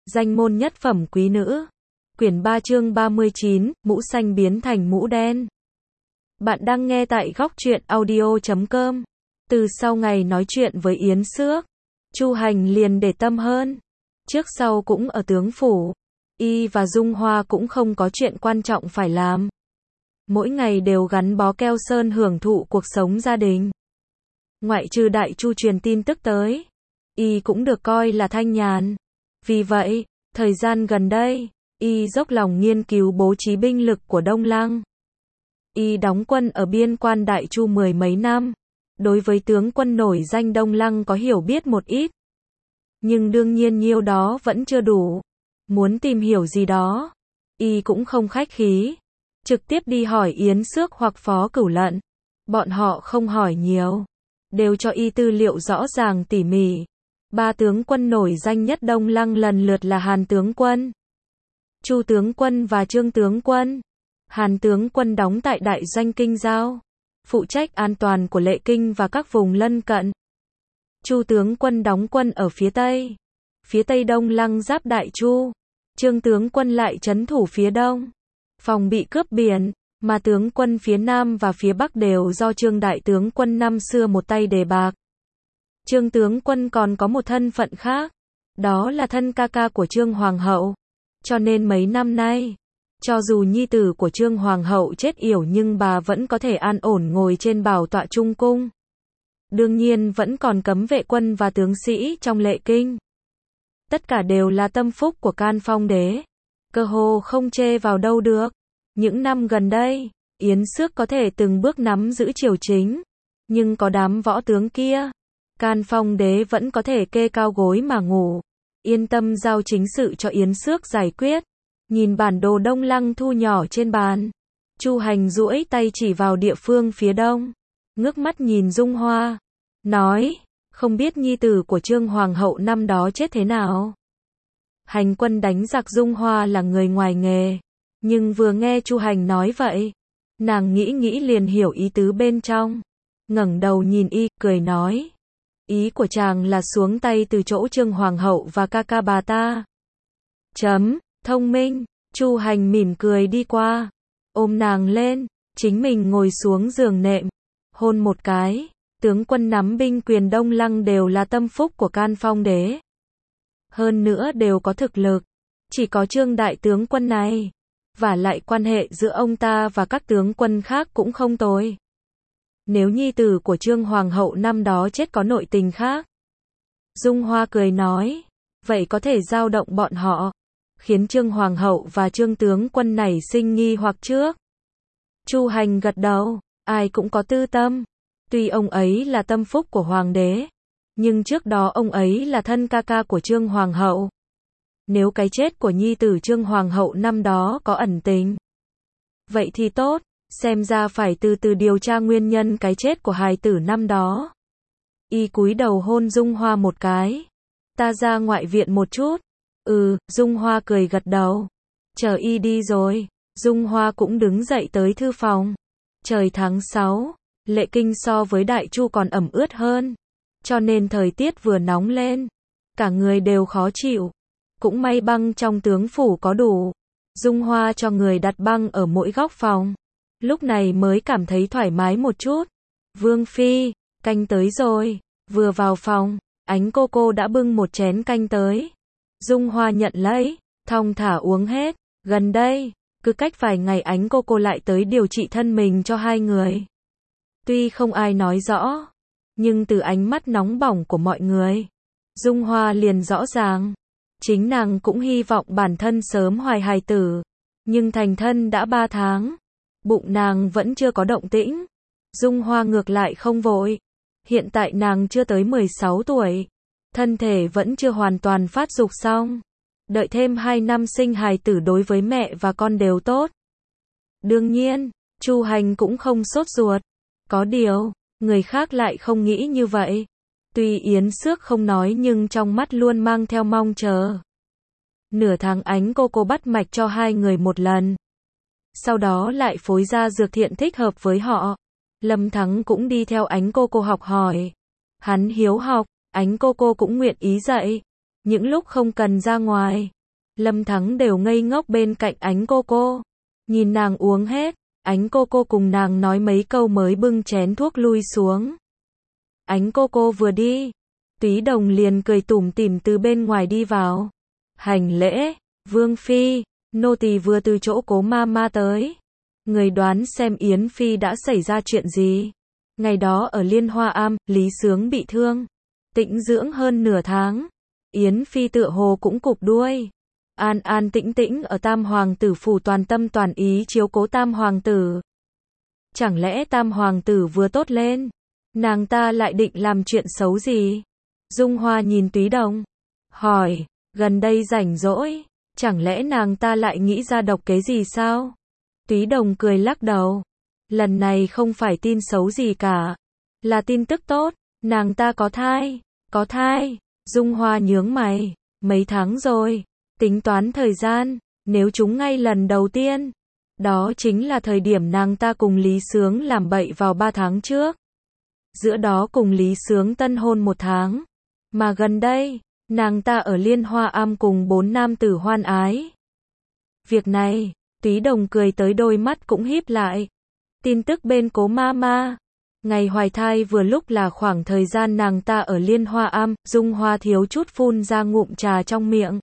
Danh môn nhất phẩm quý nữ. Quyển 3 chương 39, mũ xanh biến thành mũ đen. Bạn đang nghe tại góc truyện audio.com. Từ sau ngày nói chuyện với Yến Xước, Chu Hành liền để tâm hơn. Trước sau cũng ở tướng phủ, y và Dung Hoa cũng không có chuyện quan trọng phải làm. Mỗi ngày đều gắn bó keo sơn hưởng thụ cuộc sống gia đình. Ngoại trừ Đại Chu truyền tin tức tới, y cũng được coi là thanh nhàn. Vì vậy, thời gian gần đây, y dốc lòng nghiên cứu bố trí binh lực của Đông Lăng. Y đóng quân ở biên quan Đại Chu mười mấy năm, đối với tướng quân nổi danh Đông Lăng có hiểu biết một ít. Nhưng đương nhiên nhiêu đó vẫn chưa đủ. Muốn tìm hiểu gì đó, y cũng không khách khí, trực tiếp đi hỏi Yến Xước hoặc Phó Cửu Lận. Bọn họ không hỏi nhiều, đều cho y tư liệu rõ ràng tỉ mỉ. Ba tướng quân nổi danh nhất Đông Lăng lần lượt là Hàn tướng quân, Chu tướng quân và Trương tướng quân. Hàn tướng quân đóng tại đại doanh Kinh Giao, phụ trách an toàn của Lệ Kinh và các vùng lân cận. Chu tướng quân đóng quân ở phía tây Đông Lăng giáp Đại Chu. Trương tướng quân lại trấn thủ phía đông, phòng bị cướp biển, mà tướng quân phía nam và phía bắc đều do Trương đại tướng quân năm xưa một tay đề bạc. Trương tướng quân còn có một thân phận khác, đó là thân ca ca của Trương Hoàng hậu. Cho nên mấy năm nay, cho dù nhi tử của Trương Hoàng hậu chết yểu nhưng bà vẫn có thể an ổn ngồi trên bảo tọa trung cung. Đương nhiên vẫn còn cấm vệ quân và tướng sĩ trong Lệ Kinh. Tất cả đều là tâm phúc của Can Phong đế, cơ hồ không chê vào đâu được. Những năm gần đây, Yến Xước có thể từng bước nắm giữ triều chính, nhưng có đám võ tướng kia, Can Phong đế vẫn có thể kê cao gối mà ngủ, yên tâm giao chính sự cho Yến Xước giải quyết. Nhìn bản đồ Đông Lăng thu nhỏ trên bàn, Chu Hành duỗi tay chỉ vào địa phương phía đông, ngước mắt nhìn Dung Hoa, nói, không biết nhi tử của Trương Hoàng hậu năm đó chết thế nào. Hành quân đánh giặc. Dung Hoa là người ngoài nghề, nhưng vừa nghe Chu Hành nói vậy, nàng nghĩ liền hiểu ý tứ bên trong, ngẩng đầu nhìn y, cười nói, ý của chàng là xuống tay từ chỗ Trương Hoàng hậu và ca ca bà ta. Thông minh. Chu Hành mỉm cười đi qua, ôm nàng lên, chính mình ngồi xuống giường nệm, hôn một cái. Tướng quân nắm binh quyền Đông Lăng đều là tâm phúc của Can Phong đế, hơn nữa đều có thực lực. Chỉ có Trương đại tướng quân này, và lại quan hệ giữa ông ta và các tướng quân khác cũng không tồi. Nếu nhi tử của Trương Hoàng hậu năm đó chết có nội tình khác, Dung Hoa cười nói, vậy có thể dao động bọn họ, khiến Trương Hoàng hậu và Trương tướng quân nảy sinh nghi hoặc trước. Chu Hành gật đầu, ai cũng có tư tâm. Tuy ông ấy là tâm phúc của Hoàng đế, nhưng trước đó ông ấy là thân ca ca của Trương Hoàng hậu. Nếu cái chết của nhi tử Trương Hoàng hậu năm đó có ẩn tình, vậy thì tốt, xem ra phải từ từ điều tra nguyên nhân cái chết của hài tử năm đó. Y cúi đầu hôn Dung Hoa một cái. Ta ra ngoại viện một chút. Dung Hoa cười gật đầu. Chờ y đi rồi, Dung Hoa cũng đứng dậy tới thư phòng. Trời tháng 6, Lệ Kinh so với Đại Chu còn ẩm ướt hơn, cho nên thời tiết vừa nóng lên, cả người đều khó chịu. Cũng may băng trong tướng phủ có đủ, Dung Hoa cho người đặt băng ở mỗi góc phòng, lúc này mới cảm thấy thoải mái một chút. Vương phi, canh tới rồi. Vừa vào phòng, Ánh cô đã bưng một chén canh tới. Dung Hoa nhận lấy, thong thả uống hết. Gần đây, cứ cách vài ngày Ánh cô lại tới điều trị thân mình cho hai người. Tuy không ai nói rõ, nhưng từ ánh mắt nóng bỏng của mọi người, Dung Hoa liền rõ ràng. Chính nàng cũng hy vọng bản thân sớm hoài hài tử, nhưng thành thân đã 3 tháng, bụng nàng vẫn chưa có động tĩnh. Dung Hoa ngược lại không vội. Hiện tại nàng chưa tới 16 tuổi, thân thể vẫn chưa hoàn toàn phát dục xong. Đợi thêm 2 năm sinh hài tử đối với mẹ và con đều tốt. Đương nhiên, Chu Hành cũng không sốt ruột. Có điều, người khác lại không nghĩ như vậy. Tuy Yến Xước không nói nhưng trong mắt luôn mang theo mong chờ. Nửa tháng Ánh cô bắt mạch cho hai người một lần. Sau đó lại phối ra dược thiện thích hợp với họ. Lâm Thắng cũng đi theo Ánh cô học hỏi. Hắn hiếu học, Ánh cô cũng nguyện ý dạy. Những lúc không cần ra ngoài, Lâm Thắng đều ngây ngốc bên cạnh Ánh Cô Cô. Nhìn nàng uống hết, Ánh Cô Cô cùng nàng nói mấy câu mới bưng chén thuốc lui xuống. Ánh Cô Cô vừa đi, Túy Đồng liền cười tủm tỉm từ bên ngoài đi vào. Hành lễ, Vương Phi, nô tỳ vừa từ chỗ Cố Mama tới. Người đoán xem Yến Phi đã xảy ra chuyện gì. Ngày đó ở Liên Hoa Am, Lý Sướng bị thương, tĩnh dưỡng hơn nửa tháng. Yến Phi tựa hồ cũng cụp đuôi. An an tĩnh tĩnh ở Tam Hoàng tử phủ toàn tâm toàn ý chiếu cố Tam Hoàng tử. Chẳng lẽ Tam Hoàng tử vừa tốt lên, nàng ta lại định làm chuyện xấu gì? Dung Hoa nhìn Túy Đồng, hỏi, gần đây rảnh rỗi, chẳng lẽ nàng ta lại nghĩ ra độc kế gì sao? Túy Đồng cười lắc đầu, lần này không phải tin xấu gì cả, là tin tức tốt, nàng ta có thai. Có thai? Dung Hoa nhướng mày, mấy tháng rồi, tính toán thời gian, nếu chúng ngay lần đầu tiên, đó chính là thời điểm nàng ta cùng Lý Sướng làm bậy vào 3 tháng trước. Giữa đó cùng Lý Sướng tân hôn 1 tháng, mà gần đây, nàng ta ở Liên Hoa Am cùng 4 nam tử hoan ái. Việc này, Túy Đồng cười tới đôi mắt cũng híp lại. Tin tức bên Cố Mama, ngày hoài thai vừa lúc là khoảng thời gian nàng ta ở Liên Hoa Am. Dung Hoa thiếu chút phun ra ngụm trà trong miệng.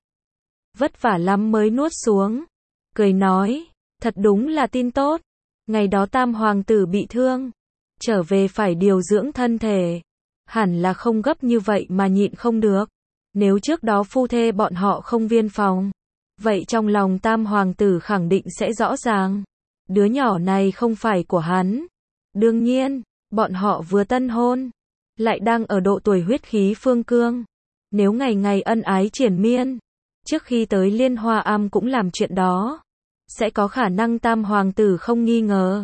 Vất vả lắm mới nuốt xuống. Cười nói, thật đúng là tin tốt. Ngày đó Tam Hoàng tử bị thương, trở về phải điều dưỡng thân thể. Hẳn là không gấp như vậy mà nhịn không được. Nếu trước đó phu thê bọn họ không viên phòng, vậy trong lòng Tam Hoàng tử khẳng định sẽ rõ ràng. Đứa nhỏ này không phải của hắn. Đương nhiên, bọn họ vừa tân hôn, lại đang ở độ tuổi huyết khí phương cương. Nếu ngày ngày ân ái triển miên, trước khi tới Liên Hoa Am cũng làm chuyện đó, sẽ có khả năng Tam Hoàng tử không nghi ngờ.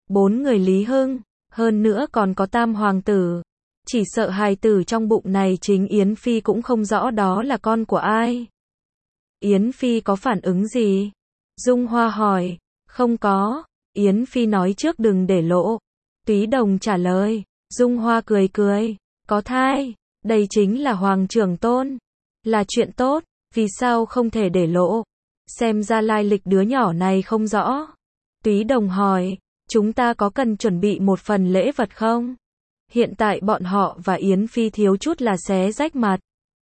4 người Lý Hưng, hơn nữa còn có Tam Hoàng tử. Chỉ sợ hài tử trong bụng này chính Yến Phi cũng không rõ đó là con của ai. Yến Phi có phản ứng gì? Dung Hoa hỏi. Không có. Yến Phi nói trước đừng để lộ. Túy Đồng trả lời. Dung Hoa cười cười. Có thai. Đây chính là Hoàng trưởng tôn. Là chuyện tốt. Vì sao không thể để lộ? Xem ra lai lịch đứa nhỏ này không rõ. Túy Đồng hỏi. Chúng ta có cần chuẩn bị một phần lễ vật không? Hiện tại bọn họ và Yến Phi thiếu chút là xé rách mặt.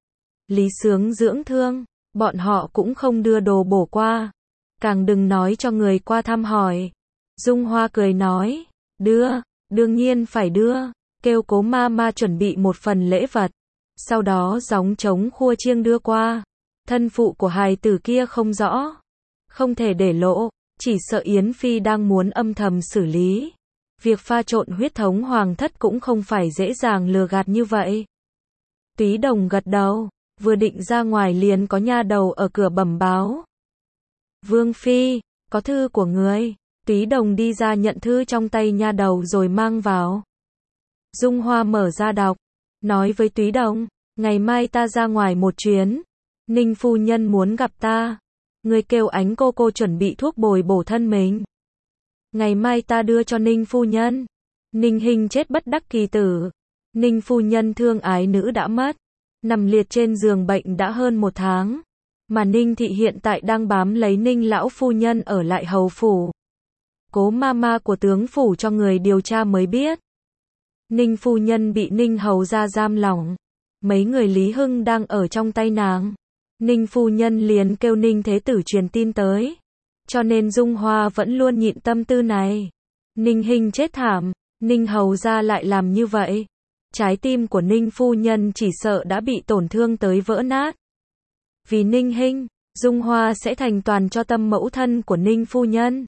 Lý Sướng dưỡng thương, bọn họ cũng không đưa đồ bổ qua. Càng đừng nói cho người qua thăm hỏi. Dung Hoa cười nói, đưa, đương nhiên phải đưa, kêu Cố Mama chuẩn bị một phần lễ vật. Sau đó gióng trống khua chiêng đưa qua. Thân phụ của hài tử kia không rõ, không thể để lộ, chỉ sợ Yến Phi đang muốn âm thầm xử lý. Việc pha trộn huyết thống hoàng thất cũng không phải dễ dàng lừa gạt như vậy. Túy Đồng gật đầu, vừa định ra ngoài liền có nha đầu ở cửa bẩm báo. Vương Phi, có thư của người. Túy Đồng đi ra nhận thư trong tay nha đầu rồi mang vào. Dung Hoa mở ra đọc, nói với Túy Đồng, ngày mai ta ra ngoài một chuyến. Ninh phu nhân muốn gặp ta. Người kêu Ánh Cô Cô chuẩn bị thuốc bồi bổ thân mình. Ngày mai ta đưa cho Ninh phu nhân. Ninh Hinh chết bất đắc kỳ tử. Ninh phu nhân thương ái nữ đã mất, nằm liệt trên giường bệnh đã hơn 1 tháng. Mà Ninh thị hiện tại đang bám lấy Ninh lão phu nhân ở lại hầu phủ. Cố Mama của tướng phủ cho người điều tra mới biết. Ninh phu nhân bị Ninh hầu ra giam lỏng. Mấy người Lý Hưng đang ở trong tay nàng. Ninh phu nhân liền kêu Ninh thế tử truyền tin tới. Cho nên Dung Hoa vẫn luôn nhịn tâm tư này. Ninh Hinh chết thảm, Ninh hầu ra lại làm như vậy. Trái tim của Ninh phu nhân chỉ sợ đã bị tổn thương tới vỡ nát. Vì Ninh Hinh, Dung Hoa sẽ thành toàn cho tâm mẫu thân của Ninh phu nhân.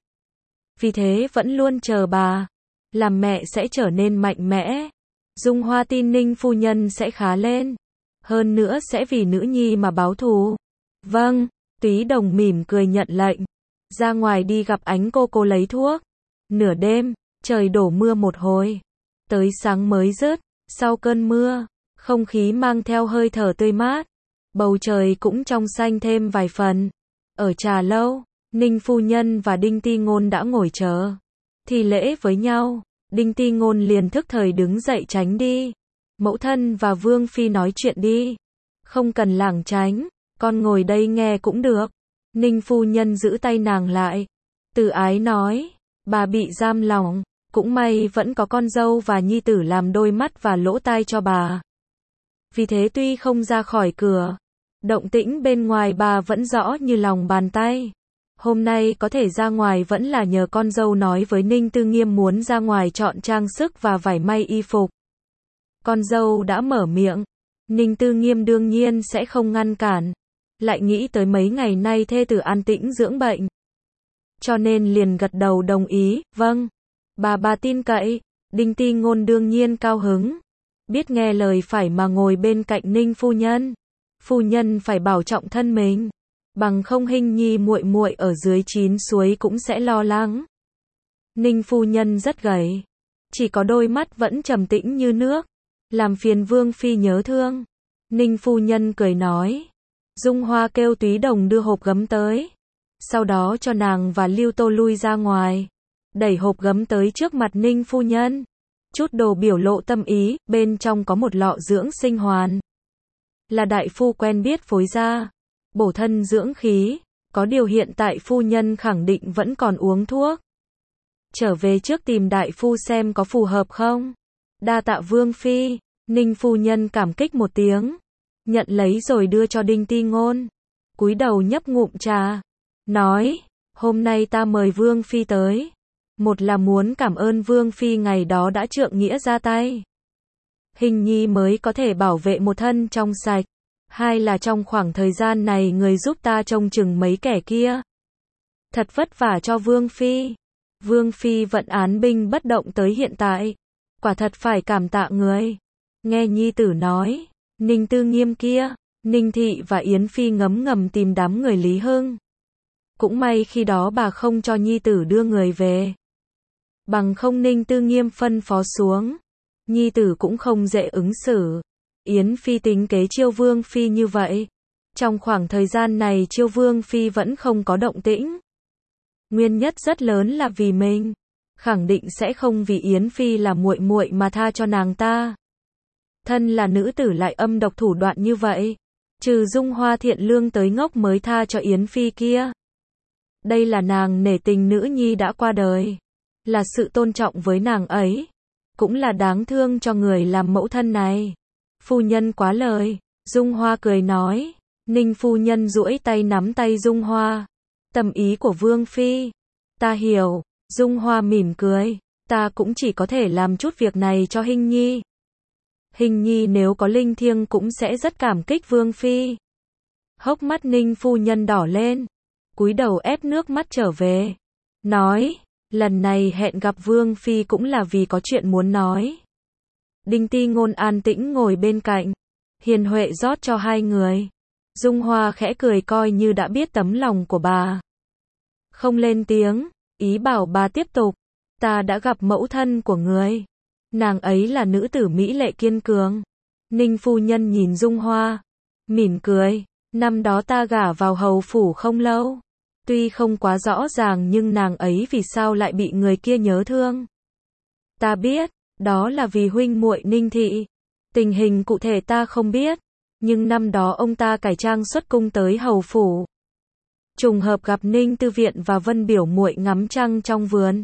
Vì thế vẫn luôn chờ bà, làm mẹ sẽ trở nên mạnh mẽ. Dung Hoa tin Ninh phu nhân sẽ khá lên. Hơn nữa sẽ vì nữ nhi mà báo thù. Vâng, Túy Đồng mỉm cười nhận lệnh. Ra ngoài đi gặp Ánh Cô Cô lấy thuốc. Nửa đêm, trời đổ mưa một hồi. Tới sáng mới dứt, sau cơn mưa, không khí mang theo hơi thở tươi mát. Bầu trời cũng trong xanh thêm vài phần. Ở trà lâu, Ninh phu nhân và Đinh Ti Ngôn đã ngồi chờ thi lễ với nhau. Đinh Ti Ngôn liền thức thời đứng dậy tránh đi. Mẫu thân và Vương Phi nói chuyện đi. Không cần lảng tránh, con ngồi đây nghe cũng được. Ninh phu nhân giữ tay nàng lại. Từ ái nói, bà bị giam lòng, cũng may vẫn có con dâu và nhi tử làm đôi mắt và lỗ tai cho bà. Vì thế tuy không ra khỏi cửa, động tĩnh bên ngoài bà vẫn rõ như lòng bàn tay. Hôm nay có thể ra ngoài vẫn là nhờ con dâu nói với Ninh Tư Nghiêm muốn ra ngoài chọn trang sức và vải may y phục. Con dâu đã mở miệng, Ninh Tư Nghiêm đương nhiên sẽ không ngăn cản. Lại nghĩ tới mấy ngày nay thê tử an tĩnh dưỡng bệnh, cho nên liền gật đầu đồng ý. Vâng, bà tin cậy. Đinh Ti Ngôn đương nhiên cao hứng, biết nghe lời phải mà ngồi bên cạnh Ninh phu nhân. Phu nhân phải bảo trọng thân mình, bằng không Hình Nhi muội muội ở dưới 9 suối cũng sẽ lo lắng. Ninh phu nhân rất gầy, chỉ có đôi mắt vẫn trầm tĩnh như nước, làm phiền Vương phi nhớ thương. Ninh phu nhân cười nói. Dung Hoa kêu Túy Đồng đưa hộp gấm tới, sau đó cho nàng và Lưu Tô lui ra ngoài, đẩy hộp gấm tới trước mặt Ninh phu nhân. Chút đồ biểu lộ tâm ý, bên trong có một lọ dưỡng sinh hoàn. Là đại phu quen biết phối ra, bổ thân dưỡng khí, có điều hiện tại phu nhân khẳng định vẫn còn uống thuốc. Trở về trước tìm đại phu xem có phù hợp không. Đa tạ Vương phi. Ninh phu nhân cảm kích một tiếng, nhận lấy rồi đưa cho Đinh Ti Ngôn. Cúi đầu nhấp ngụm trà, nói, hôm nay ta mời Vương phi tới, một là muốn cảm ơn Vương phi ngày đó đã trượng nghĩa ra tay, Hình Nhi mới có thể bảo vệ một thân trong sạch. Hai là trong khoảng thời gian này người giúp ta trông chừng mấy kẻ kia. Thật vất vả cho Vương phi. Vương phi vận án binh bất động tới hiện tại, quả thật phải cảm tạ người. Nghe nhi tử nói, Ninh Tư Nghiêm kia, Ninh Thị và Yến Phi ngấm ngầm tìm đám người Lý Hưng. Cũng may khi đó bà không cho nhi tử đưa người về. Bằng không Ninh Tư Nghiêm phân phó xuống, nhi tử cũng không dễ ứng xử. Yến Phi tính kế chiêu Vương Phi như vậy. Trong khoảng thời gian này chiêu Vương Phi vẫn không có động tĩnh. Nguyên nhất rất lớn là vì mình. Khẳng định sẽ không vì Yến Phi là muội muội mà tha cho nàng ta. Thân là nữ tử lại âm độc thủ đoạn như vậy. Trừ Dung Hoa thiện lương tới ngốc mới tha cho Yến Phi kia. Đây là nàng nể tình nữ nhi đã qua đời. Là sự tôn trọng với nàng ấy. Cũng là đáng thương cho người làm mẫu thân này. Phu nhân quá lời. Dung Hoa cười nói. Ninh phu nhân duỗi tay nắm tay Dung Hoa. Tâm ý của Vương phi, ta hiểu. Dung Hoa mỉm cười. Ta cũng chỉ có thể làm chút việc này cho Hình Nhi. Hình Nhi nếu có linh thiêng cũng sẽ rất cảm kích Vương phi. Hốc mắt Ninh phu nhân đỏ lên, cúi đầu ép nước mắt trở về, nói, lần này hẹn gặp Vương phi cũng là vì có chuyện muốn nói. Đinh Ti Ngôn an tĩnh ngồi bên cạnh, hiền huệ rót cho hai người. Dung Hoa khẽ cười coi như đã biết tấm lòng của bà. Không lên tiếng, ý bảo bà tiếp tục. Ta đã gặp mẫu thân của người. Nàng ấy là nữ tử mỹ lệ kiên cường. Ninh phu nhân nhìn Dung Hoa, mỉm cười. Năm đó ta gả vào hầu phủ không lâu. Tuy không quá rõ ràng nhưng nàng ấy vì sao lại bị người kia nhớ thương. Ta biết, đó là vì huynh muội Ninh Thị. Tình hình cụ thể ta không biết. Nhưng năm đó ông ta cải trang xuất cung tới hầu phủ. Trùng hợp gặp Ninh Tư Viện và Vân biểu muội ngắm trăng trong vườn.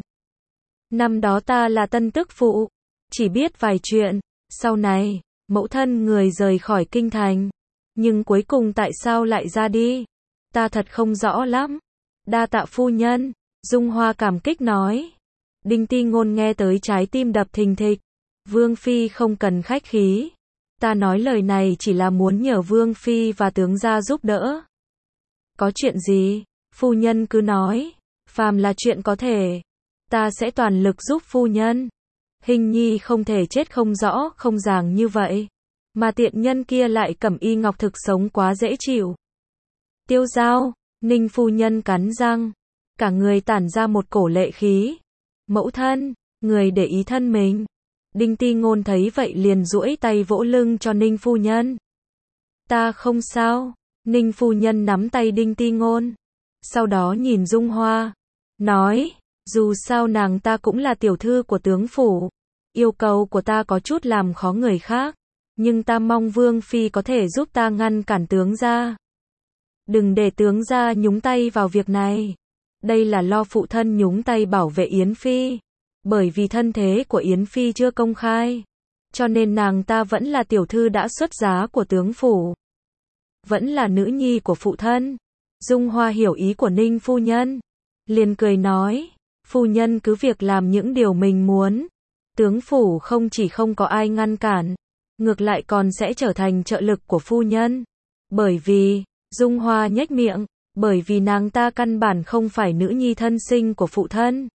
Năm đó ta là tân tức phụ, chỉ biết vài chuyện. Sau này, mẫu thân người rời khỏi kinh thành. Nhưng cuối cùng tại sao lại ra đi? Ta thật không rõ lắm. Đa tạ phu nhân. Dung Hoa cảm kích nói. Đinh Ti Ngôn nghe tới trái tim đập thình thịch. Vương phi không cần khách khí. Ta nói lời này chỉ là muốn nhờ Vương phi và tướng gia giúp đỡ. Có chuyện gì? Phu nhân cứ nói. Phàm là chuyện có thể, ta sẽ toàn lực giúp phu nhân. Hình Nhi không thể chết không rõ không ràng như vậy. Mà tiện nhân kia lại cẩm y ngọc thực sống quá dễ chịu. Tiêu Giao, Ninh phu nhân cắn răng, cả người tản ra một cổ lệ khí. Mẫu thân, người để ý thân mình. Đinh Ti Ngôn thấy vậy liền duỗi tay vỗ lưng cho Ninh phu nhân. Ta không sao. Ninh phu nhân nắm tay Đinh Ti Ngôn, sau đó nhìn Dung Hoa, nói, dù sao nàng ta cũng là tiểu thư của tướng phủ. Yêu cầu của ta có chút làm khó người khác. Nhưng ta mong Vương Phi có thể giúp ta ngăn cản tướng gia. Đừng để tướng gia nhúng tay vào việc này. Đây là lo phụ thân nhúng tay bảo vệ Yến Phi. Bởi vì thân thế của Yến Phi chưa công khai. Cho nên nàng ta vẫn là tiểu thư đã xuất giá của tướng phủ. Vẫn là nữ nhi của phụ thân. Dung Hoa hiểu ý của Ninh phu nhân. Liền cười nói, phu nhân cứ việc làm những điều mình muốn. Tướng phủ không chỉ không có ai ngăn cản, ngược lại còn sẽ trở thành trợ lực của phu nhân. Bởi vì, Dung Hoa nhếch miệng, bởi vì nàng ta căn bản không phải nữ nhi thân sinh của phụ thân.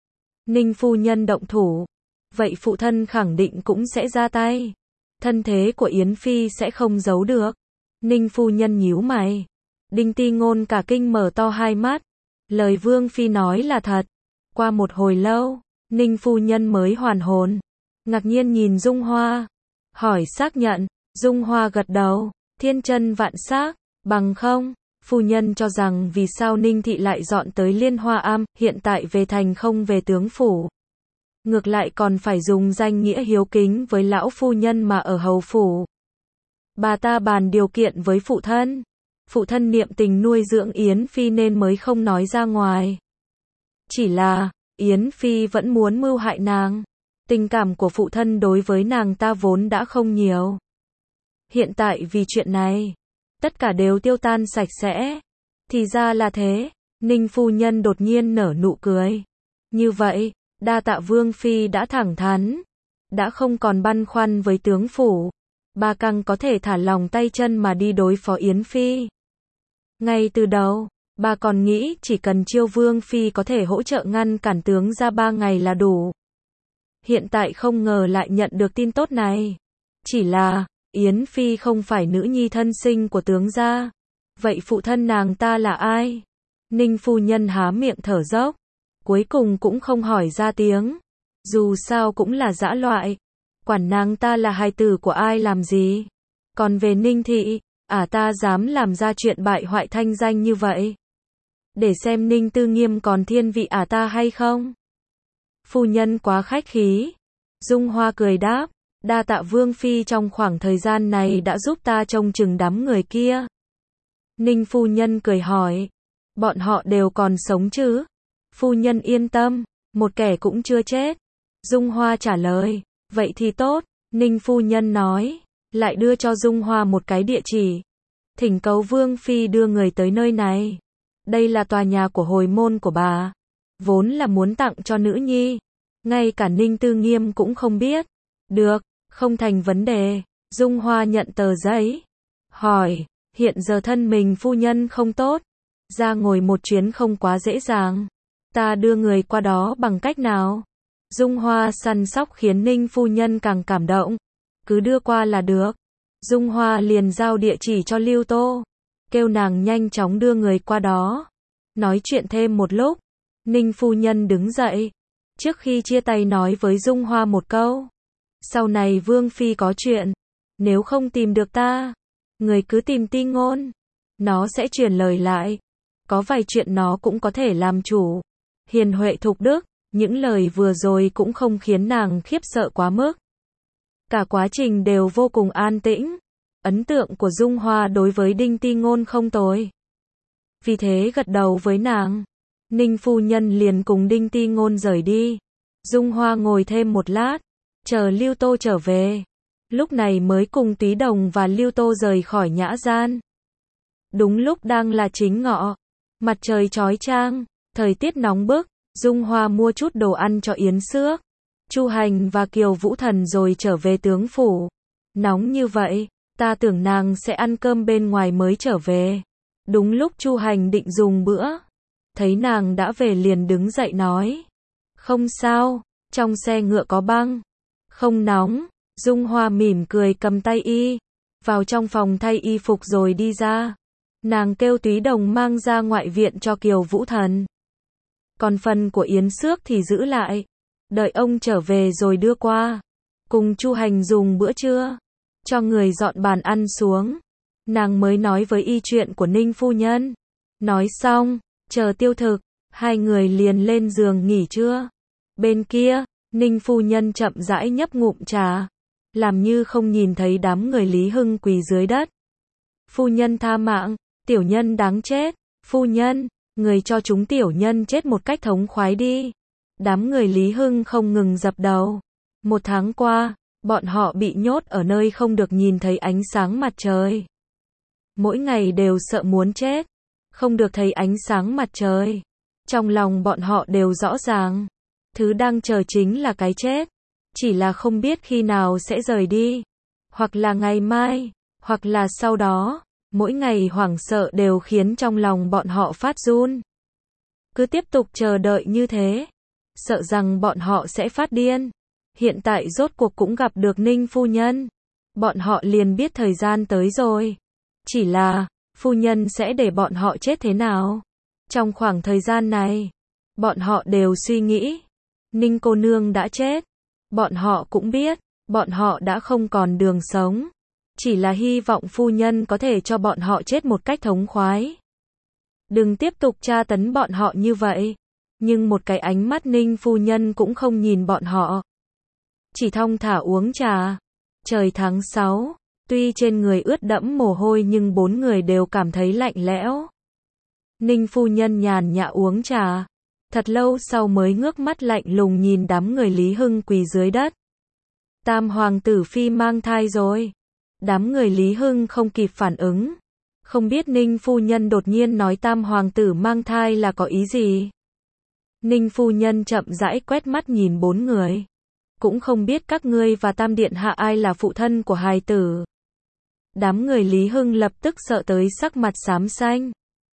Ninh phu nhân động thủ, vậy phụ thân khẳng định cũng sẽ ra tay. Thân thế của Yến Phi sẽ không giấu được. Ninh phu nhân nhíu mày. Đinh Ti Ngôn cả kinh mở to hai mắt. Lời Vương Phi nói là thật. Qua một hồi lâu, Ninh phu nhân mới hoàn hồn. Ngạc nhiên nhìn Dung Hoa. Hỏi xác nhận. Dung Hoa gật đầu. Thiên chân vạn xác. Bằng không, phu nhân cho rằng vì sao Ninh thị lại dọn tới Liên Hoa Am, hiện tại về thành không về tướng phủ. Ngược lại còn phải dùng danh nghĩa hiếu kính với lão phu nhân mà ở hầu phủ. Bà ta bàn điều kiện với phụ thân. Phụ thân niệm tình nuôi dưỡng Yến Phi nên mới không nói ra ngoài. Chỉ là, Yến Phi vẫn muốn mưu hại nàng. Tình cảm của phụ thân đối với nàng ta vốn đã không nhiều. Hiện tại vì chuyện này, tất cả đều tiêu tan sạch sẽ. Thì ra là thế. Ninh phu nhân đột nhiên nở nụ cười. Như vậy, đa tạ Vương Phi đã thẳng thắn. Đã không còn băn khoăn với tướng phủ. Bà càng có thể thả lòng tay chân mà đi đối phó Yến Phi. Ngay từ đầu, bà còn nghĩ chỉ cần chiêu Vương Phi có thể hỗ trợ ngăn cản tướng ra 3 ngày là đủ. Hiện tại không ngờ lại nhận được tin tốt này. Chỉ là, Yến Phi không phải nữ nhi thân sinh của tướng gia. Vậy phụ thân nàng ta là ai? Ninh phu nhân há miệng thở dốc. Cuối cùng cũng không hỏi ra tiếng. Dù sao cũng là dã loại. Quản nàng ta là hài tử của ai làm gì? Còn về Ninh thị, ta dám làm ra chuyện bại hoại thanh danh như vậy. Để xem Ninh Tư Nghiêm còn thiên vị ta hay không? Phu nhân quá khách khí. Dung Hoa cười đáp, đa tạ Vương Phi trong khoảng thời gian này đã giúp ta trông chừng đám người kia. Ninh phu nhân cười hỏi, bọn họ đều còn sống chứ? Phu nhân yên tâm, một kẻ cũng chưa chết. Dung Hoa trả lời, vậy thì tốt. Ninh phu nhân nói, lại đưa cho Dung Hoa một cái địa chỉ. Thỉnh cầu Vương Phi đưa người tới nơi này. Đây là tòa nhà của hồi môn của bà. Vốn là muốn tặng cho nữ nhi. Ngay cả Ninh Tư Nghiêm cũng không biết. Được, không thành vấn đề. Dung Hoa nhận tờ giấy. Hỏi, hiện giờ thân mình phu nhân không tốt. Ra ngồi một chuyến không quá dễ dàng. Ta đưa người qua đó bằng cách nào? Dung Hoa săn sóc khiến Ninh phu nhân càng cảm động. Cứ đưa qua là được. Dung Hoa liền giao địa chỉ cho Lưu Tô. Kêu nàng nhanh chóng đưa người qua đó. Nói chuyện thêm một lúc. Ninh phu nhân đứng dậy. Trước khi chia tay nói với Dung Hoa một câu. Sau này Vương Phi có chuyện. Nếu không tìm được ta, người cứ tìm Ti Ngôn. Nó sẽ truyền lời lại. Có vài chuyện nó cũng có thể làm chủ. Hiền huệ thục đức. Những lời vừa rồi cũng không khiến nàng khiếp sợ quá mức. Cả quá trình đều vô cùng an tĩnh. Ấn tượng của Dung Hoa đối với Đinh Ti Ngôn không tồi. Vì thế gật đầu với nàng. Ninh phu nhân liền cùng Đinh Ti Ngôn rời đi. Dung Hoa ngồi thêm một lát, chờ Lưu Tô trở về. Lúc này mới cùng Túy Đồng và Lưu Tô rời khỏi nhã gian. Đúng lúc đang là chính ngọ. Mặt trời chói chang, thời tiết nóng bức. Dung Hoa mua chút đồ ăn cho Yến Xước, Chu Hành và Kiều Vũ Thần rồi trở về tướng phủ. Nóng như vậy, ta tưởng nàng sẽ ăn cơm bên ngoài mới trở về. Đúng lúc Chu Hành định dùng bữa, thấy nàng đã về liền đứng dậy nói. Không sao, trong xe ngựa có băng. Không nóng. Dung Hoa mỉm cười cầm tay y, vào trong phòng thay y phục rồi đi ra. Nàng kêu Túy Đồng mang ra ngoại viện cho Kiều Vũ Thần. Còn phần của Yến Xước thì giữ lại. Đợi ông trở về rồi đưa qua. Cùng Chu Hành dùng bữa trưa. Cho người dọn bàn ăn xuống. Nàng mới nói với y chuyện của Ninh phu nhân. Nói xong, chờ tiêu thực, hai người liền lên giường nghỉ trưa. Bên kia, Ninh phu nhân chậm rãi nhấp ngụm trà. làm như không nhìn thấy đám người Lý Hưng quỳ dưới đất. Phu nhân tha mạng, tiểu nhân đáng chết, phu nhân, người cho chúng tiểu nhân chết một cách thống khoái đi. Đám người Lý Hưng không ngừng dập đầu. 1 tháng qua, bọn họ bị nhốt ở nơi không được nhìn thấy ánh sáng mặt trời. Mỗi ngày đều sợ muốn chết, không được thấy ánh sáng mặt trời. Trong lòng bọn họ đều rõ ràng, thứ đang chờ chính là cái chết. Chỉ là không biết khi nào sẽ rời đi, hoặc là ngày mai, hoặc là sau đó. Mỗi ngày hoảng sợ đều khiến trong lòng bọn họ phát run. Cứ tiếp tục chờ đợi như thế, sợ rằng bọn họ sẽ phát điên. Hiện tại rốt cuộc cũng gặp được Ninh phu nhân. Bọn họ liền biết thời gian tới rồi. Chỉ là, phu nhân sẽ để bọn họ chết thế nào? Trong khoảng thời gian này, bọn họ đều suy nghĩ. Ninh cô nương đã chết. Bọn họ cũng biết, bọn họ đã không còn đường sống. Chỉ là hy vọng phu nhân có thể cho bọn họ chết một cách thống khoái. Đừng tiếp tục tra tấn bọn họ như vậy. Nhưng một cái ánh mắt Ninh phu nhân cũng không nhìn bọn họ. Chỉ thong thả uống trà. Trời tháng 6, tuy trên người ướt đẫm mồ hôi nhưng 4 người đều cảm thấy lạnh lẽo. Ninh phu nhân nhàn nhã uống trà. Thật lâu sau mới ngước mắt lạnh lùng nhìn đám người Lý Hưng quỳ dưới đất. Tam hoàng tử phi mang thai rồi. Đám người Lý Hưng không kịp phản ứng. Không biết Ninh phu nhân đột nhiên nói tam hoàng tử mang thai là có ý gì. Ninh phu nhân chậm rãi quét mắt nhìn 4 người. Cũng không biết các ngươi và tam điện hạ ai là phụ thân của hài tử. Đám người Lý Hưng lập tức sợ tới sắc mặt xám xanh.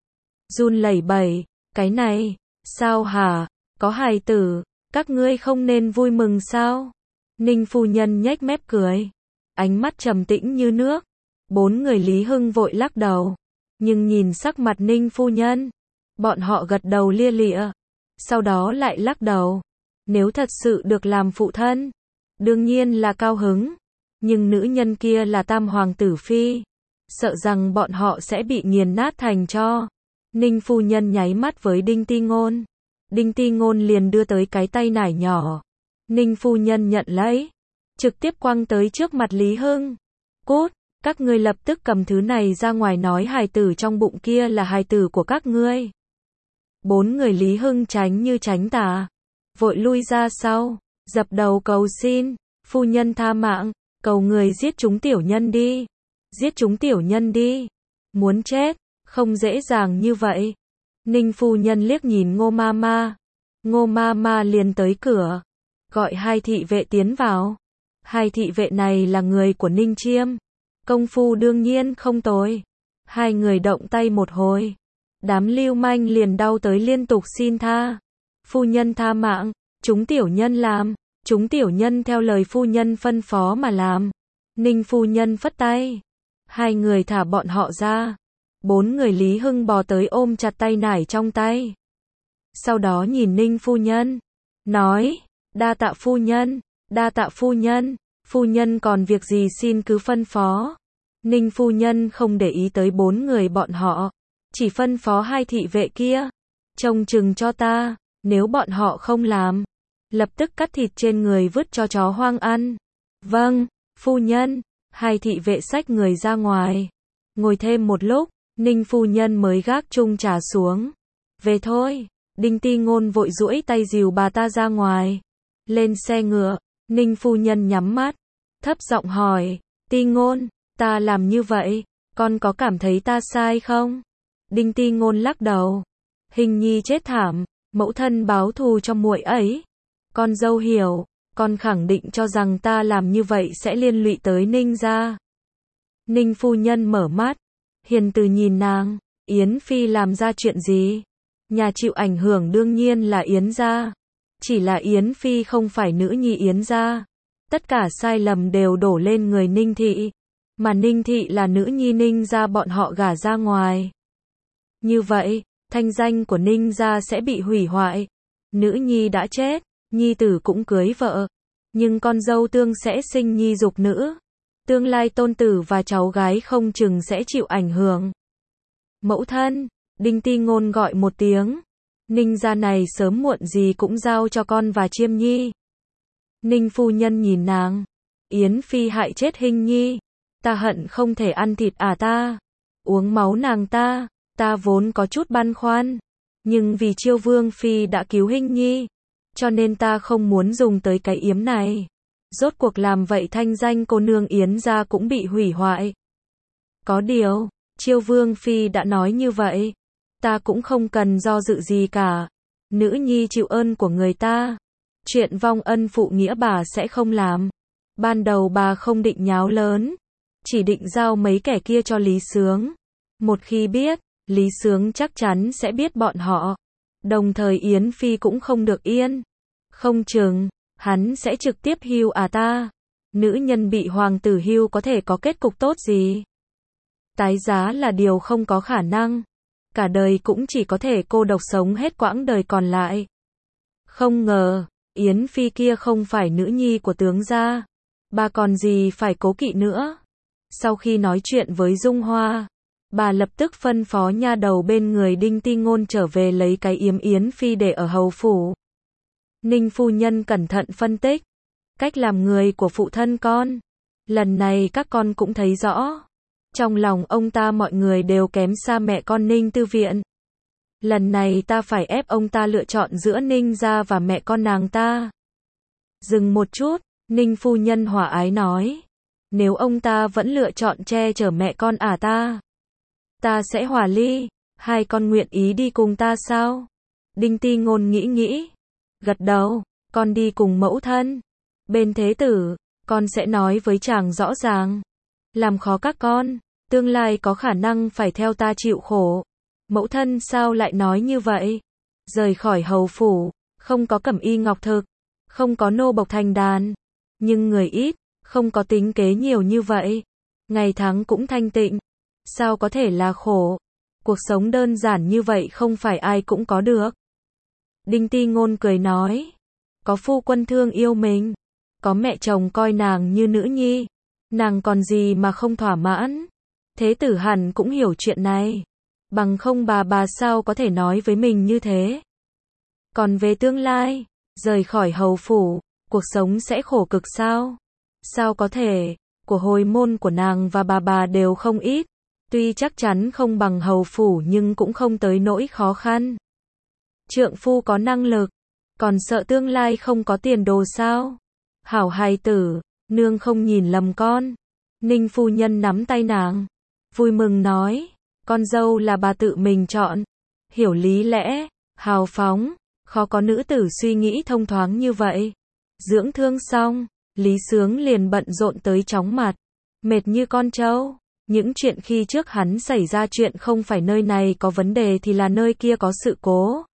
Run lẩy bẩy, cái này, sao hả, có hài tử, các ngươi không nên vui mừng sao? Ninh phu nhân nhếch mép cười. Ánh mắt trầm tĩnh như nước. 4 người Lý Hưng vội lắc đầu. Nhưng nhìn sắc mặt Ninh phu nhân, bọn họ gật đầu lia lịa. Sau đó lại lắc đầu. Nếu thật sự được làm phụ thân, đương nhiên là cao hứng. Nhưng nữ nhân kia là tam hoàng tử phi. Sợ rằng bọn họ sẽ bị nghiền nát thành tro. Ninh phu nhân nháy mắt với Đinh Ti Ngôn. Đinh Ti Ngôn liền đưa tới cái tay nải nhỏ. Ninh phu nhân nhận lấy. Trực tiếp quăng tới trước mặt Lý Hưng. Cút, các ngươi lập tức cầm thứ này ra ngoài nói hài tử trong bụng kia là hài tử của các ngươi. 4 người Lý Hưng tránh như tránh tà. Vội lui ra sau, dập đầu cầu xin, phu nhân tha mạng, cầu người giết chúng tiểu nhân đi. Giết chúng tiểu nhân đi. Muốn chết, không dễ dàng như vậy. Ninh phu nhân liếc nhìn Ngô Mama. Ngô Mama liền tới cửa, gọi 2 thị vệ tiến vào. 2 thị vệ này là người của Ninh Chiêm. Công phu đương nhiên không tồi. 2 người động tay một hồi. Đám lưu manh liền đau tới liên tục xin tha. Phu nhân tha mạng, chúng tiểu nhân làm. Chúng tiểu nhân theo lời phu nhân phân phó mà làm. Ninh phu nhân phất tay. 2 người thả bọn họ ra. 4 người Lý Hưng bò tới ôm chặt tay nải trong tay. Sau đó nhìn Ninh phu nhân. Nói, đa tạ phu nhân. Đa tạ phu nhân còn việc gì xin cứ phân phó. Ninh phu nhân không để ý tới 4 người bọn họ, chỉ phân phó 2 thị vệ kia, trông chừng cho ta, nếu bọn họ không làm, lập tức cắt thịt trên người vứt cho chó hoang ăn. Vâng, phu nhân. 2 thị vệ xách người ra ngoài. Ngồi thêm một lúc, Ninh phu nhân mới gác chung trà xuống. Về thôi. Đinh Ti Ngôn vội duỗi tay dìu bà ta ra ngoài. Lên xe ngựa. Ninh phu nhân nhắm mắt, thấp giọng hỏi, Ti Ngôn, ta làm như vậy, con có cảm thấy ta sai không? Đinh Ti Ngôn lắc đầu. Hình nhi chết thảm, mẫu thân báo thù cho muội ấy. Con dâu hiểu, con khẳng định cho rằng ta làm như vậy sẽ liên lụy tới Ninh gia. Ninh phu nhân mở mắt, hiền từ nhìn nàng, Yến Phi làm ra chuyện gì? Nhà chịu ảnh hưởng đương nhiên là Yến gia. Chỉ là Yến Phi không phải nữ nhi Yến gia. Tất cả sai lầm đều đổ lên người Ninh Thị. Mà Ninh Thị là nữ nhi Ninh gia bọn họ gả ra ngoài. Như vậy, thanh danh của Ninh gia sẽ bị hủy hoại. Nữ nhi đã chết, nhi tử cũng cưới vợ. Nhưng con dâu tương sẽ sinh nhi dục nữ. Tương lai tôn tử và cháu gái không chừng sẽ chịu ảnh hưởng. Mẫu thân, Đinh Ti Ngôn gọi một tiếng. Ninh gia này sớm muộn gì cũng giao cho con và Chiêm nhi. Ninh phu nhân nhìn nàng. Yến Phi hại chết Hinh Nhi. Ta hận không thể ăn thịt ta. Uống máu nàng ta. Ta vốn có chút băn khoăn. Nhưng vì Chiêu Vương Phi đã cứu Hinh Nhi. Cho nên ta không muốn dùng tới cái yếm này. Rốt cuộc làm vậy thanh danh cô nương Yến gia cũng bị hủy hoại. Có điều, Chiêu Vương Phi đã nói như vậy. Ta cũng không cần do dự gì cả. Nữ nhi chịu ơn của người ta. Chuyện vong ân phụ nghĩa bà sẽ không làm. Ban đầu bà không định nháo lớn. Chỉ định giao mấy kẻ kia cho Lý Sướng. Một khi biết, Lý Sướng chắc chắn sẽ biết bọn họ. Đồng thời Yến Phi cũng không được yên. Không chừng, hắn sẽ trực tiếp hưu ta. Nữ nhân bị hoàng tử hưu có thể có kết cục tốt gì? Tái giá là điều không có khả năng. Cả đời cũng chỉ có thể cô độc sống hết quãng đời còn lại. Không ngờ, Yến Phi kia không phải nữ nhi của tướng gia. Bà còn gì phải cố kỵ nữa. Sau khi nói chuyện với Dung Hoa, bà lập tức phân phó nha đầu bên người Đinh Ti Ngôn trở về lấy cái yếm Yến Phi để ở hầu phủ. Ninh phu nhân cẩn thận phân tích cách làm người của phụ thân con. Lần này các con cũng thấy rõ. Trong lòng ông ta mọi người đều kém xa mẹ con Ninh Tư Viện. Lần này ta phải ép ông ta lựa chọn giữa Ninh gia và mẹ con nàng ta. Dừng một chút, Ninh phu nhân hòa ái nói. Nếu ông ta vẫn lựa chọn che chở mẹ con ta sẽ hòa ly. Hai con nguyện ý đi cùng ta sao? Đinh Ti Ngôn nghĩ. Gật đầu, con đi cùng mẫu thân. Bên thế tử, con sẽ nói với chàng rõ ràng. Làm khó các con, tương lai có khả năng phải theo ta chịu khổ. Mẫu thân sao lại nói như vậy? Rời khỏi hầu phủ, không có cẩm y ngọc thực, không có nô bộc thành đàn. Nhưng người ít, không có tính kế nhiều như vậy. Ngày tháng cũng thanh tịnh. Sao có thể là khổ? Cuộc sống đơn giản như vậy không phải ai cũng có được. Đinh Ti Ngôn cười nói. Có phu quân thương yêu mình. Có mẹ chồng coi nàng như nữ nhi. Nàng còn gì mà không thỏa mãn. Thế tử hẳn cũng hiểu chuyện này. Bằng không bà sao có thể nói với mình như thế. Còn về tương lai, rời khỏi hầu phủ, cuộc sống sẽ khổ cực sao? Sao có thể, của hồi môn của nàng và bà đều không ít. Tuy chắc chắn không bằng hầu phủ nhưng cũng không tới nỗi khó khăn. Trượng phu có năng lực, còn sợ tương lai không có tiền đồ sao? Hảo hài tử, nương không nhìn lầm con. Ninh phu nhân nắm tay nàng, vui mừng nói, con dâu là bà tự mình chọn. Hiểu lý lẽ, hào phóng, khó có nữ tử suy nghĩ thông thoáng như vậy. Dưỡng thương xong, Lý Sướng liền bận rộn tới chóng mặt, mệt như con trâu. Những chuyện khi trước hắn xảy ra chuyện không phải nơi này có vấn đề thì là nơi kia có sự cố.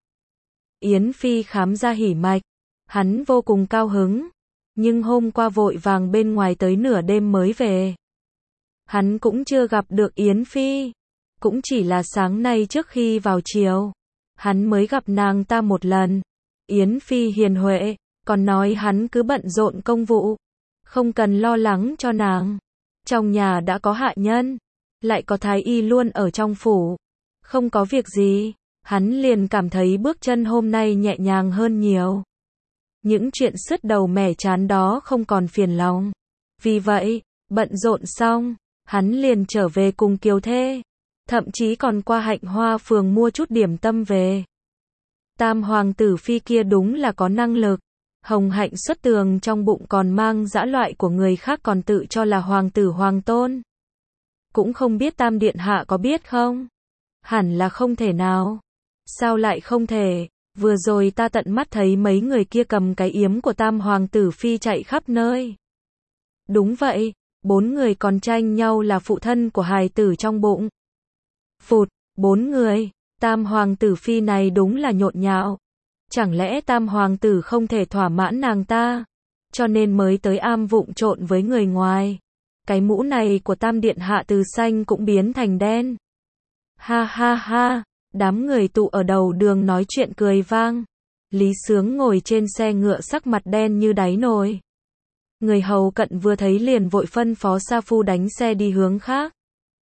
Yến Phi khám ra hỉ mạch, hắn vô cùng cao hứng, nhưng hôm qua vội vàng bên ngoài tới nửa đêm mới về. Hắn cũng chưa gặp được Yến Phi, cũng chỉ là sáng nay trước khi vào chiều, hắn mới gặp nàng ta một lần. Yến Phi hiền huệ, còn nói hắn cứ bận rộn công vụ, không cần lo lắng cho nàng. Trong nhà đã có hạ nhân, lại có thái y luôn ở trong phủ, không có việc gì, hắn liền cảm thấy bước chân hôm nay nhẹ nhàng hơn nhiều. Những chuyện sứt đầu mẻ chán đó không còn phiền lòng. Vì vậy, bận rộn xong, hắn liền trở về cùng Kiều Thê, thậm chí còn qua Hạnh Hoa phường mua chút điểm tâm về. Tam hoàng tử phi kia đúng là có năng lực. Hồng Hạnh xuất tường trong bụng còn mang dã loại của người khác còn tự cho là hoàng tử hoàng tôn. Cũng không biết Tam điện hạ có biết không? Hẳn là không thể nào. Sao lại không thể? Vừa rồi ta tận mắt thấy mấy người kia cầm cái yếm của Tam hoàng tử phi chạy khắp nơi. Đúng vậy, 4 người còn tranh nhau là phụ thân của hài tử trong bụng. Phụt, 4 người, Tam hoàng tử phi này đúng là nhộn nhạo. Chẳng lẽ Tam hoàng tử không thể thỏa mãn nàng ta, cho nên mới tới am vụng trộn với người ngoài. Cái mũ này của Tam điện hạ từ xanh cũng biến thành đen. Ha ha ha, đám người tụ ở đầu đường nói chuyện cười vang. Lý Sướng ngồi trên xe ngựa sắc mặt đen như đáy nồi. Người hầu cận vừa thấy liền vội phân phó sa phu đánh xe đi hướng khác.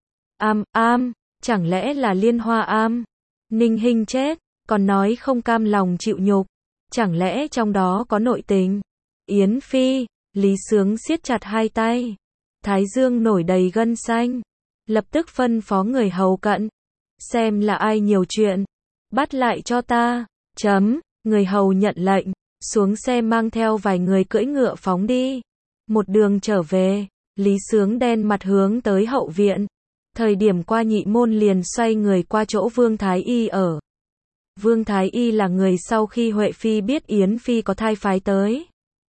Chẳng lẽ là Liên Hoa am? Ninh Hinh chết, còn nói không cam lòng chịu nhục. Chẳng lẽ trong đó có nội tình? Yến Phi, Lý Sướng siết chặt hai tay. Thái dương nổi đầy gân xanh. Lập tức phân phó người hầu cận. Xem là ai nhiều chuyện. Bắt lại cho ta. Người hầu nhận lệnh. Xuống xe mang theo vài người cưỡi ngựa phóng đi. Một đường trở về, Lý Sướng đen mặt hướng tới hậu viện. Thời điểm qua nhị môn liền xoay người qua chỗ Vương Thái Y ở. Vương Thái Y là người sau khi Huệ Phi biết Yến Phi có thai phái tới.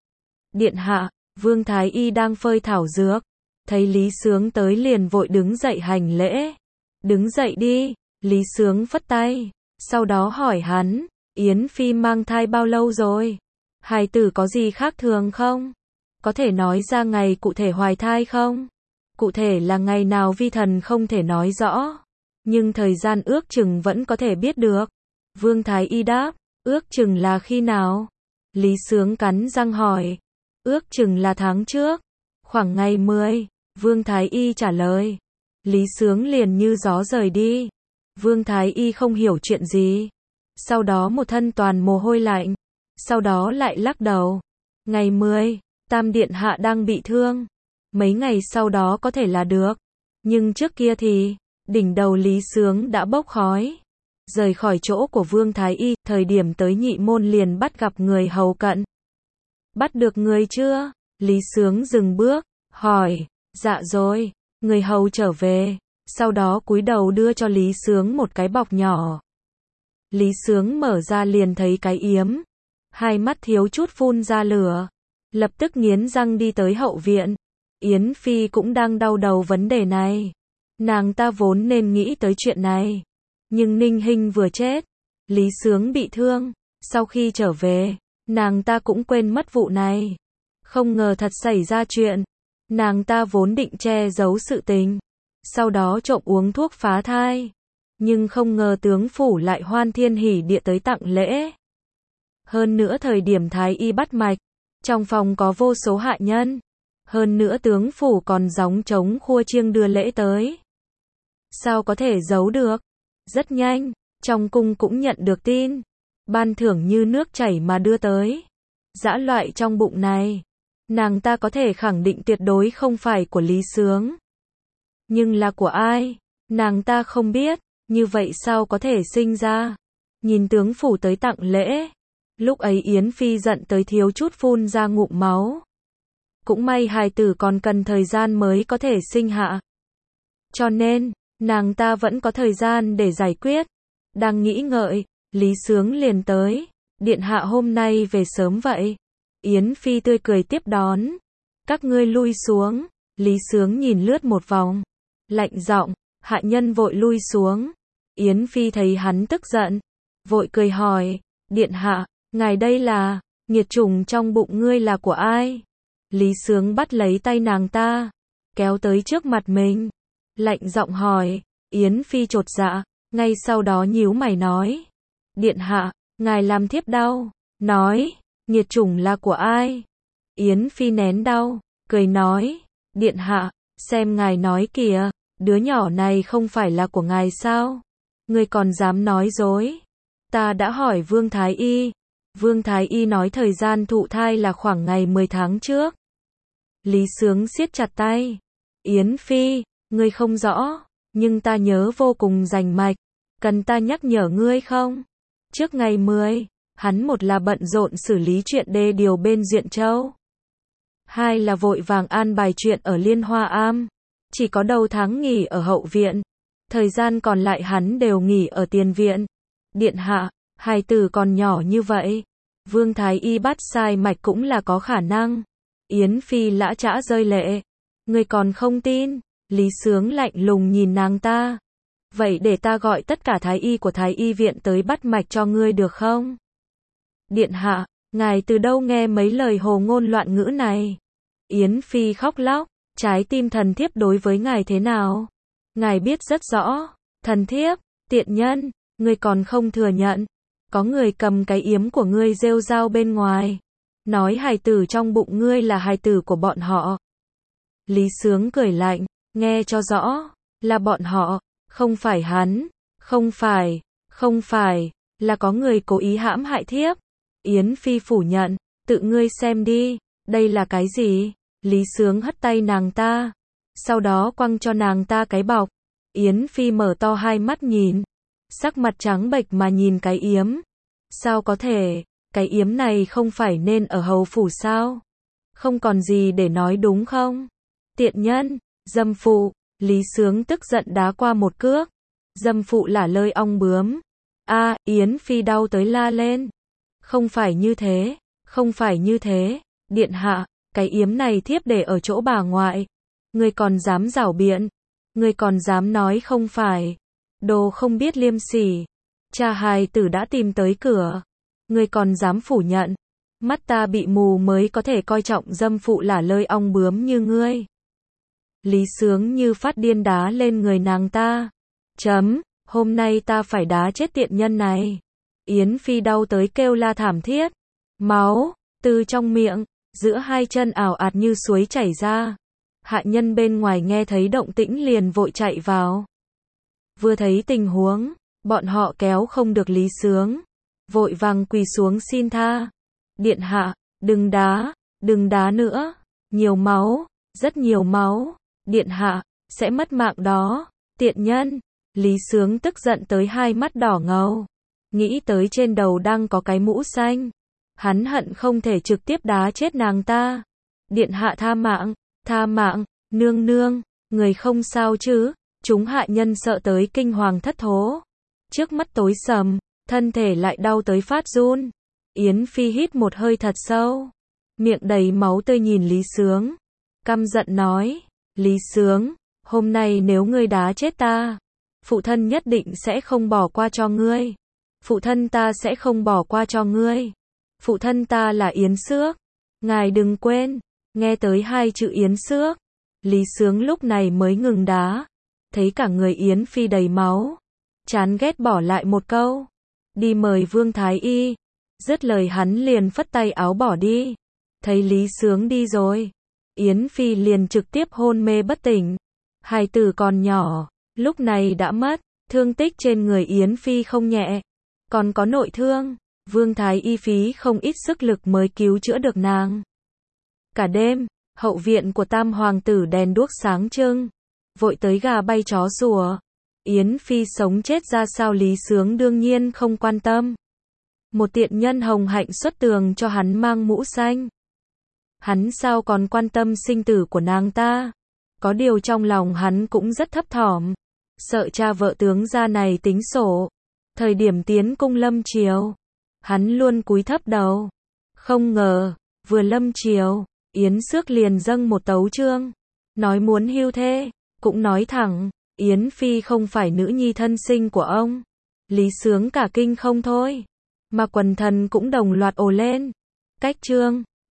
Điện hạ, Vương Thái Y đang phơi thảo dược. Thấy Lý Sướng tới liền vội đứng dậy hành lễ. Đứng dậy đi, Lý Sướng phất tay. Sau đó hỏi hắn, Yến Phi mang thai bao lâu rồi? Hài tử có gì khác thường không? Có thể nói ra ngày cụ thể hoài thai không? Cụ thể là ngày nào vi thần không thể nói rõ. Nhưng thời gian ước chừng vẫn có thể biết được. Vương Thái Y đáp, ước chừng là khi nào? Lý Sướng cắn răng hỏi. Ước chừng là tháng trước. Khoảng ngày 10. Vương Thái Y trả lời. Lý Sướng liền như gió rời đi. Vương Thái Y không hiểu chuyện gì. Sau đó một thân toàn mồ hôi lạnh. Sau đó lại lắc đầu. Ngày 10, Tam Điện Hạ đang bị thương. Mấy ngày sau đó có thể là được. Nhưng trước kia thì, đỉnh đầu Lý Sướng đã bốc khói. Rời khỏi chỗ của Vương Thái Y, thời điểm tới nhị môn liền bắt gặp người hầu cận. Bắt được người chưa? Lý Sướng dừng bước, hỏi. Dạ rồi. Người hầu trở về. Sau đó cúi đầu đưa cho Lý Sướng một cái bọc nhỏ. Lý Sướng mở ra liền thấy cái yếm. Hai mắt thiếu chút phun ra lửa. Lập tức nghiến răng đi tới hậu viện. Yến Phi cũng đang đau đầu vấn đề này. Nàng ta vốn nên nghĩ tới chuyện này. Nhưng Ninh Hinh vừa chết. Lý Sướng bị thương. Sau khi trở về, nàng ta cũng quên mất vụ này. Không ngờ thật xảy ra chuyện. Nàng ta vốn định che giấu sự tình. Sau đó trộm uống thuốc phá thai. Nhưng không ngờ tướng phủ lại hoan thiên hỉ địa tới tặng lễ. Hơn nữa thời điểm Thái Y bắt mạch, trong phòng có vô số hạ nhân. Hơn nữa tướng phủ còn gióng trống khua chiêng đưa lễ tới. Sao có thể giấu được? Rất nhanh, trong cung cũng nhận được tin. Ban thưởng như nước chảy mà đưa tới. Dã loại trong bụng này, nàng ta có thể khẳng định tuyệt đối không phải của Lý Sướng. Nhưng là của ai? Nàng ta không biết. Như vậy sao có thể sinh ra? Nhìn tướng phủ tới tặng lễ. Lúc ấy Yến Phi giận tới thiếu chút phun ra ngụm máu. Cũng may hài tử còn cần thời gian mới có thể sinh hạ. Cho nên, nàng ta vẫn có thời gian để giải quyết. Đang nghĩ ngợi, Lý Sướng liền tới. Điện hạ hôm nay về sớm vậy. Yến Phi tươi cười tiếp đón. Các ngươi lui xuống. Lý Sướng nhìn lướt một vòng. Lạnh giọng, hạ nhân vội lui xuống. Yến Phi thấy hắn tức giận. Vội cười hỏi, điện hạ, ngài đây là, nghiệt chủng trong bụng ngươi là của ai? Lý Sướng bắt lấy tay nàng ta, kéo tới trước mặt mình. Lạnh giọng hỏi, Yến Phi chột dạ, ngay sau đó nhíu mày nói. Điện hạ, ngài làm thiếp đau, nói, nghiệt chủng là của ai? Yến Phi nén đau, cười nói, điện hạ, xem ngài nói kìa, đứa nhỏ này không phải là của ngài sao? Ngươi còn dám nói dối? Ta đã hỏi Vương Thái Y. Vương Thái Y nói thời gian thụ thai là khoảng ngày 10 tháng trước. Lý Sướng siết chặt tay. Yến Phi, ngươi không rõ, nhưng ta nhớ vô cùng rành mạch. Cần ta nhắc nhở ngươi không? Trước ngày 10, hắn một là bận rộn xử lý chuyện đê điều bên Duyện Châu. Hai là vội vàng an bài chuyện ở Liên Hoa Am. Chỉ có đầu tháng nghỉ ở hậu viện. Thời gian còn lại hắn đều nghỉ ở tiền viện. Điện hạ, hài tử còn nhỏ như vậy. Vương Thái Y bắt sai mạch cũng là có khả năng. Yến Phi lã chã rơi lệ. Ngươi còn không tin? Lý Sướng lạnh lùng nhìn nàng ta. Vậy để ta gọi tất cả Thái Y của Thái Y viện tới bắt mạch cho ngươi được không? Điện hạ, ngài từ đâu nghe mấy lời hồ ngôn loạn ngữ này? Yến Phi khóc lóc. Trái tim thần thiếp đối với ngài thế nào? Ngài biết rất rõ. Thần thiếp, tiện nhân, ngươi còn không thừa nhận. Có người cầm cái yếm của ngươi rêu rao bên ngoài. Nói hài tử trong bụng ngươi là hài tử của bọn họ. Lý Sướng cười lạnh, nghe cho rõ, là bọn họ, không phải hắn, không phải, là có người cố ý hãm hại thiếp. Yến Phi phủ nhận, tự ngươi xem đi, Đây là cái gì? Lý Sướng hất tay nàng ta, sau đó quăng cho nàng ta cái bọc. Yến Phi mở to hai mắt nhìn, sắc mặt trắng bệch mà nhìn cái yếm. Sao có thể, cái yếm này không phải nên ở hầu phủ sao? Không còn gì để nói đúng không? Tiện nhân, dâm phụ, Lý Sướng tức giận đá qua một cước. Dâm phụ là lơi ong bướm. Yến Phi đau tới la lên. Không phải như thế, không phải như thế, điện hạ, cái yếm này thiếp để ở chỗ bà ngoại. Ngươi còn dám giảo biện, ngươi còn dám nói không phải. Đồ không biết liêm sỉ, cha hài tử đã tìm tới cửa. Ngươi còn dám phủ nhận, mắt ta bị mù mới có thể coi trọng dâm phụ là lơi ong bướm như ngươi. Lý Sướng như phát điên đá lên người nàng ta. Hôm nay ta phải đá chết tiện nhân này. Yến Phi đau tới kêu la thảm thiết. Máu, từ trong miệng, giữa hai chân ảo ạt như suối chảy ra. Hạ nhân bên ngoài nghe thấy động tĩnh liền vội chạy vào. Vừa thấy tình huống, bọn họ kéo không được Lý Sướng. Vội vàng quỳ xuống xin tha. Điện hạ, đừng đá nữa. Nhiều máu, rất nhiều máu. Điện hạ, sẽ mất mạng đó. Tiện nhân. Lý Sướng tức giận tới hai mắt đỏ ngầu. Nghĩ tới trên đầu đang có cái mũ xanh. Hắn hận không thể trực tiếp đá chết nàng ta. Điện hạ tha mạng, nương nương, người không sao chứ? Chúng hạ nhân sợ tới kinh hoàng thất thố. Trước mắt tối sầm, thân thể lại đau tới phát run. Yến Phi hít một hơi thật sâu. Miệng đầy máu tươi nhìn Lý Sướng. Căm giận nói, Lý Sướng, hôm nay nếu ngươi đá chết ta, phụ thân nhất định sẽ không bỏ qua cho ngươi. Phụ thân ta sẽ không bỏ qua cho ngươi. Phụ thân ta là Yến Xước. Ngài đừng quên. Nghe tới hai chữ Yến Xước, Lý Sướng lúc này mới ngừng đá. Thấy cả người Yến Phi đầy máu, chán ghét bỏ lại một câu. Đi mời Vương Thái Y. Dứt lời hắn liền phất tay áo bỏ đi. Thấy Lý Sướng đi rồi, Yến Phi liền trực tiếp hôn mê bất tỉnh. Hài tử còn nhỏ, lúc này đã mất. Thương tích trên người Yến Phi không nhẹ, còn có nội thương. Vương Thái Y phí không ít sức lực mới cứu chữa được nàng. Cả đêm, hậu viện của Tam hoàng tử đèn đuốc sáng trưng, vội tới gà bay chó sủa. Yến Phi sống chết ra sao Lý Sướng đương nhiên không quan tâm. Một tiện nhân hồng hạnh xuất tường cho hắn mang mũ xanh. Hắn sao còn quan tâm sinh tử của nàng ta? Có điều trong lòng hắn cũng rất thấp thỏm, sợ cha vợ tướng gia này tính sổ. Thời điểm tiến cung lâm triều, hắn luôn cúi thấp đầu. Không ngờ, vừa lâm triều, Yến Xước liền dâng một tấu chương, nói muốn hưu thê, cũng nói thẳng, Yến Phi không phải nữ nhi thân sinh của ông. Lý Sướng cả kinh không thôi, mà quần thần cũng đồng loạt ồ lên. Cách chương